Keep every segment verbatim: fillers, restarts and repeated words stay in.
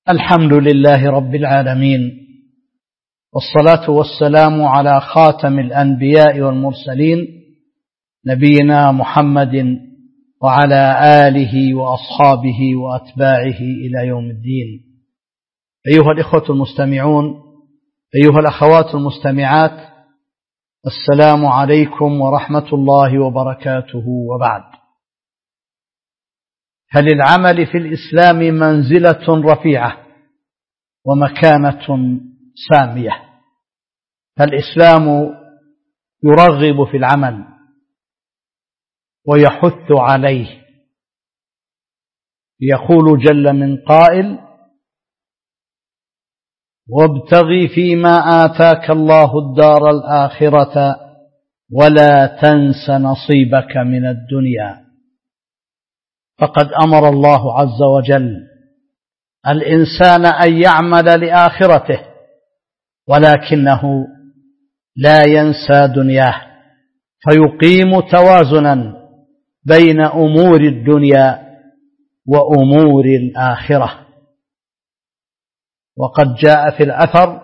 الحمد لله رب العالمين، والصلاة والسلام على خاتم الأنبياء والمرسلين نبينا محمد وعلى آله وأصحابه وأتباعه إلى يوم الدين. أيها الإخوة المستمعون، أيها الأخوات المستمعات، السلام عليكم ورحمة الله وبركاته. وبعد، هل العمل في الإسلام منزلة رفيعة ومكانة سامية؟ فالإسلام يرغب في العمل ويحث عليه. يقول جل من قائل: وابتغ فيما آتاك الله الدار الآخرة ولا تنس نصيبك من الدنيا. فقد أمر الله عز وجل الإنسان أن يعمل لآخرته، ولكنه لا ينسى دنياه، فيقيم توازنا بين أمور الدنيا وأمور الآخرة. وقد جاء في الأثر: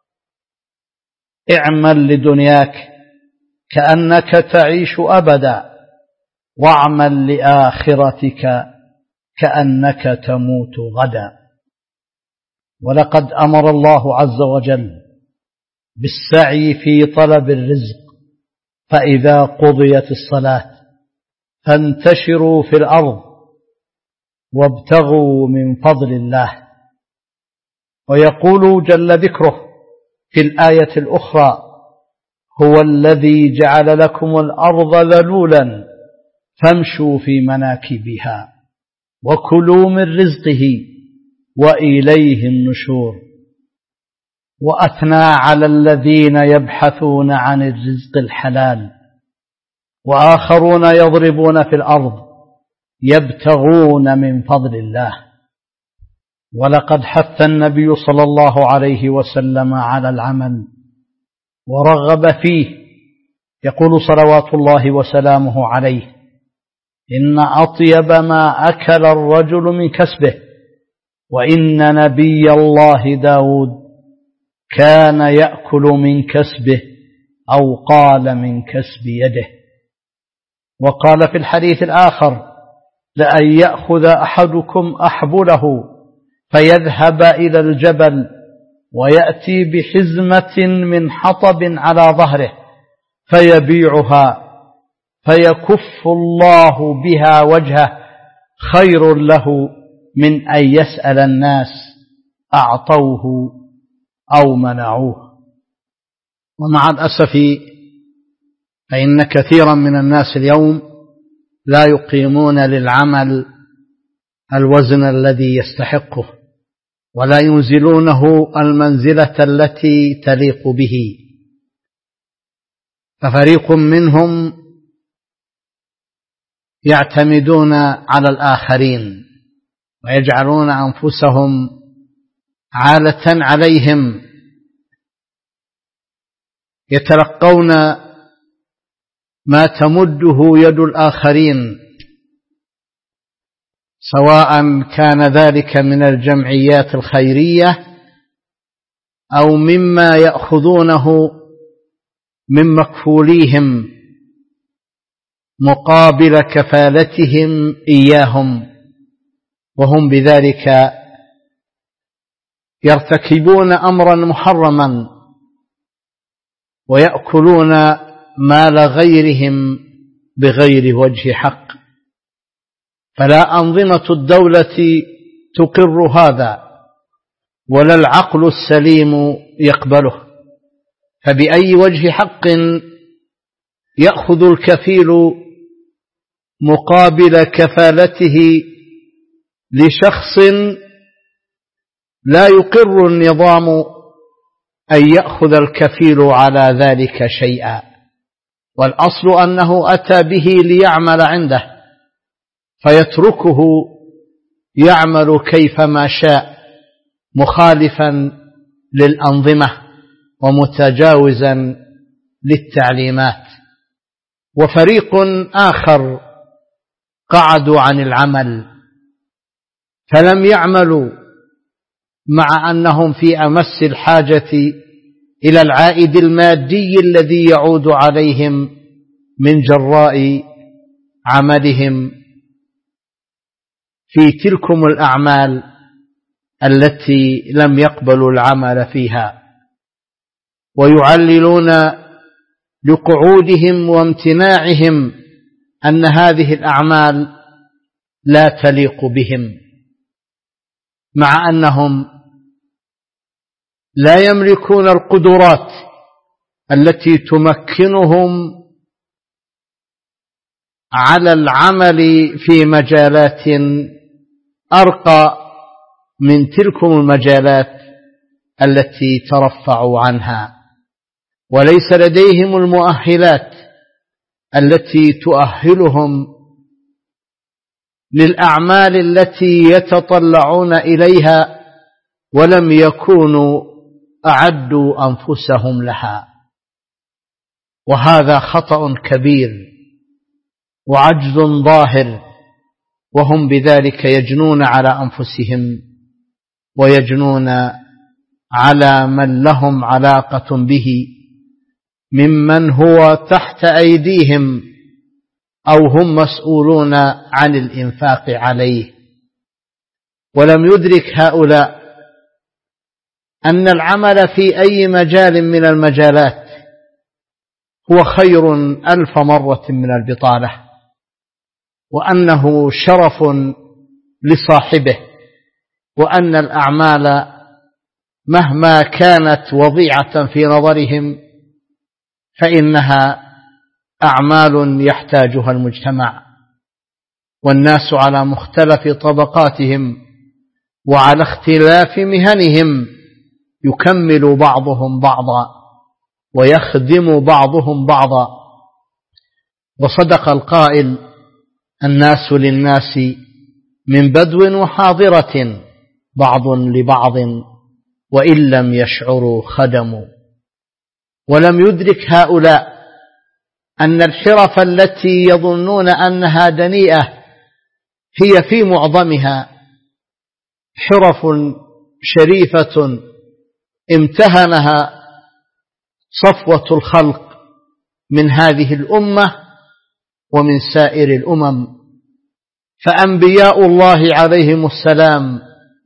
اعمل لدنياك كأنك تعيش أبدا، واعمل لآخرتك كأنك تموت غدا. ولقد أمر الله عز وجل بالسعي في طلب الرزق، فإذا قضيت الصلاة فانتشروا في الأرض وابتغوا من فضل الله. ويقول جل ذكره في الآية الأخرى: هو الذي جعل لكم الأرض ذلولا فامشوا في مناكبها وكلوا من رزقه وإليه النشور. وأثنى على الذين يبحثون عن الرزق الحلال، وآخرون يضربون في الأرض يبتغون من فضل الله. ولقد حث النبي صلى الله عليه وسلم على العمل ورغب فيه. يقول صلوات الله وسلامه عليه: إن أطيب ما أكل الرجل من كسبه، وإن نبي الله داود كان يأكل من كسبه، أو قال من كسب يده. وقال في الحديث الآخر: لأن يأخذ أحدكم أحبله فيذهب إلى الجبل ويأتي بحزمة من حطب على ظهره فيبيعها فيكف الله بها وجهه خير له من أن يسأل الناس أعطوه أو منعوه. ومع الأسف فإن كثيرا من الناس اليوم لا يقيمون للعمل الوزن الذي يستحقه، ولا ينزلونه المنزلة التي تليق به. ففريق منهم يعتمدون على الآخرين ويجعلون أنفسهم عالة عليهم، يتلقون ما تمده يد الآخرين، سواء كان ذلك من الجمعيات الخيرية أو مما يأخذونه من مكفوليهم مقابل كفالتهم إياهم، وهم بذلك يرتكبون أمرا محرما ويأكلون مال غيرهم بغير وجه حق. فلا أنظمة الدولة تقر هذا، ولا العقل السليم يقبله. فبأي وجه حق يأخذ الكفيل مقابل كفالته لشخص لا يقر النظام أن يأخذ الكفيل على ذلك شيئا؟ والأصل أنه أتى به ليعمل عنده، فيتركه يعمل كيفما شاء مخالفا للأنظمة ومتجاوزا للتعليمات. وفريق آخر قعدوا عن العمل فلم يعملوا مع أنهم في أمس الحاجة إلى العائد المادي الذي يعود عليهم من جراء عملهم في تلكم الأعمال التي لم يقبلوا العمل فيها، ويعللون لقعودهم وامتناعهم أن هذه الأعمال لا تليق بهم، مع أنهم لا يملكون القدرات التي تمكنهم على العمل في مجالات أرقى من تلكم المجالات التي ترفعوا عنها، وليس لديهم المؤهلات التي تؤهلهم للأعمال التي يتطلعون إليها، ولم يكونوا أعدوا أنفسهم لها. وهذا خطأ كبير وعجز ظاهر، وهم بذلك يجنون على أنفسهم ويجنون على من لهم علاقة به ممن هو تحت أيديهم أو هم مسؤولون عن الإنفاق عليه. ولم يدرك هؤلاء أن العمل في أي مجال من المجالات هو خير ألف مرة من البطالة، وأنه شرف لصاحبه، وأن الأعمال مهما كانت وضيعة في نظرهم فإنها أعمال يحتاجها المجتمع، والناس على مختلف طبقاتهم وعلى اختلاف مهنهم يكمل بعضهم بعضا ويخدم بعضهم بعضا. وصدق القائل: الناس للناس من بدو وحاضرة بعض لبعض وإن لم يشعروا خدموا. ولم يدرك هؤلاء أن الحرف التي يظنون أنها دنيئة هي في معظمها حرف شريفة امتهنها صفوة الخلق من هذه الأمة ومن سائر الأمم. فأنبياء الله عليهم السلام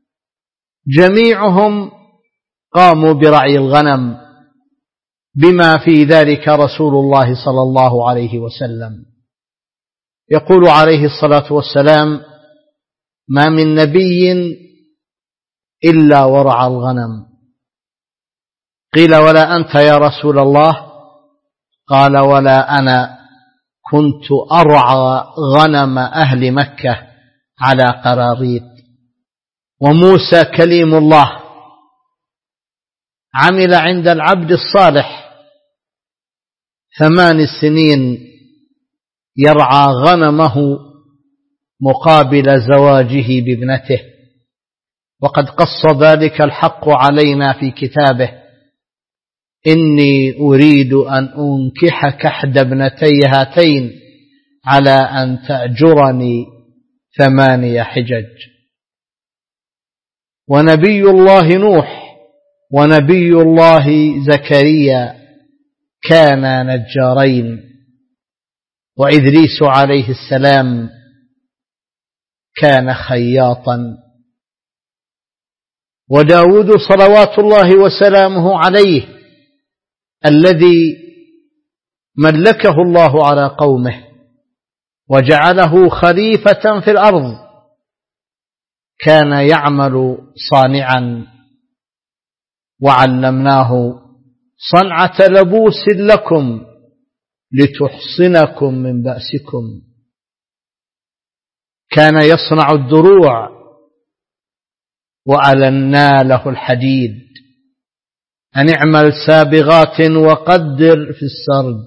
جميعهم قاموا برعي الغنم، بما في ذلك رسول الله صلى الله عليه وسلم. يقول عليه الصلاة والسلام: ما من نبي إلا ورعى الغنم. قيل: ولا أنت يا رسول الله؟ قال: ولا أنا، كنت أرعى غنم أهل مكة على قراريط. وموسى كليم الله عمل عند العبد الصالح ثمان سنين يرعى غنمه مقابل زواجه بابنته، وقد قص ذلك الحق علينا في كتابه: إني أريد أن أنكحك إحدى ابنتي هاتين على أن تأجرني ثماني حجج. ونبي الله نوح ونبي الله زكريا كانا نجارين، وإدريس عليه السلام كان خياطا، وداود صلوات الله وسلامه عليه الذي ملكه الله على قومه وجعله خليفة في الأرض كان يعمل صانعا، وعلمناه صنعة لبوس لكم لتحصنكم من بأسكم. كان يصنع الدروع وألنا له الحديد. أن اعمل سابغات وقدر في السرد.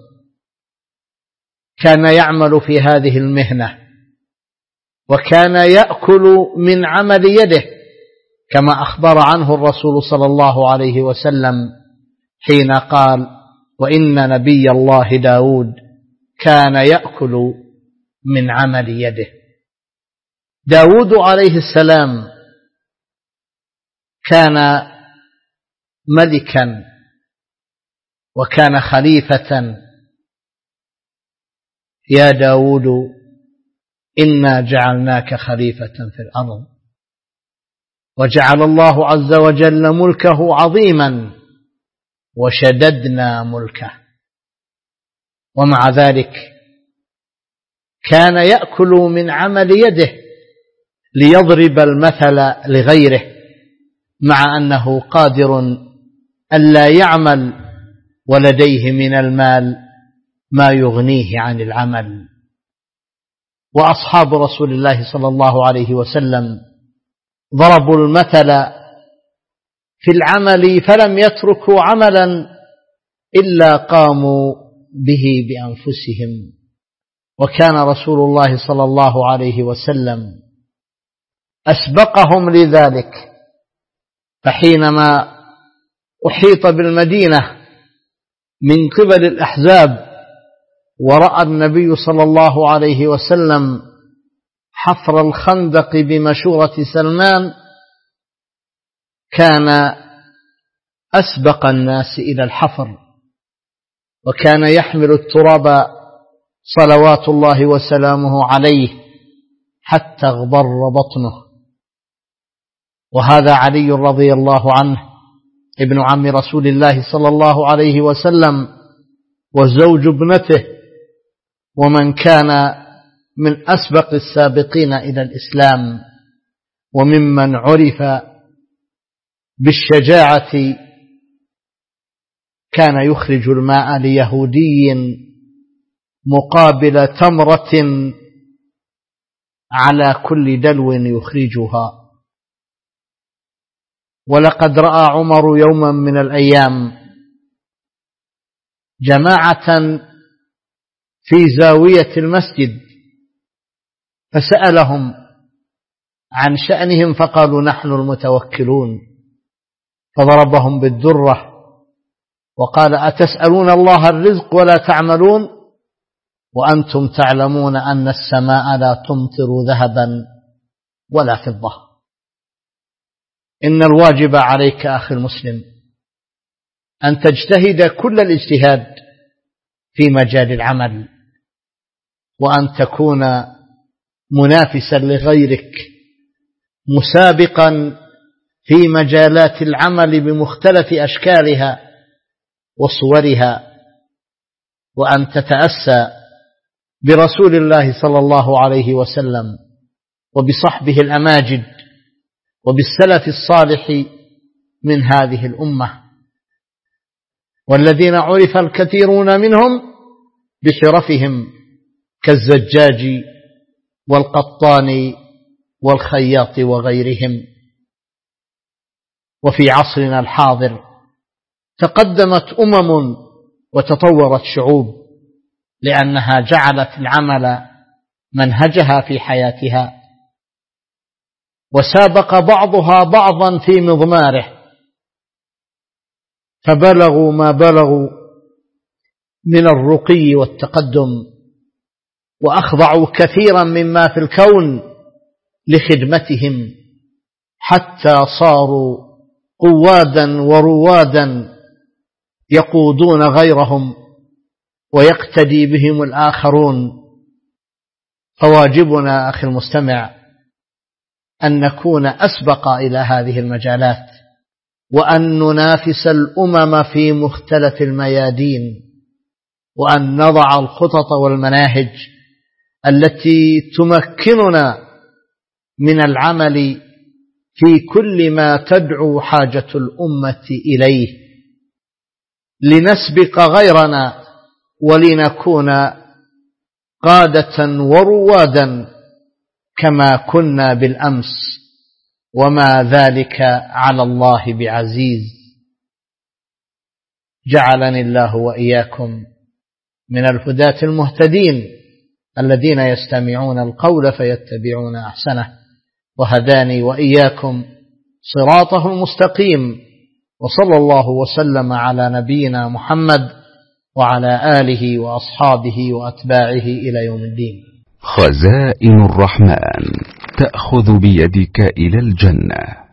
كان يعمل في هذه المهنة، وكان يأكل من عمل يده، كما أخبر عنه الرسول صلى الله عليه وسلم حين قال: وإن نبي الله داود كان يأكل من عمل يده. داود عليه السلام كان ملكا وكان خليفة: يا داود إنا جعلناك خليفة في الأرض. وجعل الله عز وجل ملكه عظيما وشددنا ملكه، ومع ذلك كان يأكل من عمل يده ليضرب المثل لغيره، مع أنه قادر ألا يعمل ولديه من المال ما يغنيه عن العمل. وأصحاب رسول الله صلى الله عليه وسلم ضربوا المثل في العمل فلم يتركوا عملا إلا قاموا به بأنفسهم. وكان رسول الله صلى الله عليه وسلم أسبقهم لذلك، فحينما أحيط بالمدينة من قبل الأحزاب ورأى النبي صلى الله عليه وسلم حفر الخندق بمشورة سلمان، كان أسبق الناس إلى الحفر، وكان يحمل التراب صلوات الله وسلامه عليه حتى اغبر بطنه. وهذا علي رضي الله عنه ابن عم رسول الله صلى الله عليه وسلم وزوج ابنته، ومن كان من أسبق السابقين إلى الإسلام، وممن عرف بالشجاعة. كان يخرج الماء ليهودي مقابل تمرة على كل دلو يخرجها. ولقد رأى عمر يوما من الأيام جماعة في زاوية المسجد فسألهم عن شأنهم فقالوا: نحن المتوكلون. فضربهم بالدرة وقال: أتسألون الله الرزق ولا تعملون، وأنتم تعلمون أن السماء لا تمطر ذهبا ولا فضة. إن الواجب عليك أخي المسلم أن تجتهد كل الاجتهاد في مجال العمل، وأن تكون منافسا لغيرك، مسابقا في مجالات العمل بمختلف أشكالها وصورها، وأن تتأسى برسول الله صلى الله عليه وسلم وبصحبه الأماجد وبالسلف الصالح من هذه الأمة، والذين عرف الكثيرون منهم بشرفهم كالزجاج والقطان والخياط وغيرهم. وفي عصرنا الحاضر تقدمت أمم وتطورت شعوب لأنها جعلت العمل منهجها في حياتها، وسابق بعضها بعضا في مضماره، فبلغوا ما بلغوا من الرقي والتقدم، وأخضعوا كثيرا مما في الكون لخدمتهم، حتى صاروا قوادا وروادا يقودون غيرهم ويقتدي بهم الآخرون. فواجبنا أخي المستمع أن نكون أسبق إلى هذه المجالات، وأن ننافس الأمم في مختلف الميادين، وأن نضع الخطط والمناهج التي تمكننا من العمل في كل ما تدعو حاجة الأمة إليه، لنسبق غيرنا ولنكون قادة وروادا كما كنا بالأمس، وما ذلك على الله بعزيز. جعلني الله وإياكم من الهداة المهتدين الذين يستمعون القول فيتبعون أحسنه، وهداني وإياكم صراطه المستقيم. وصلى الله وسلم على نبينا محمد وعلى آله وأصحابه وأتباعه إلى يوم الدين. خزائن الرحمن تأخذ بيدك إلى الجنة.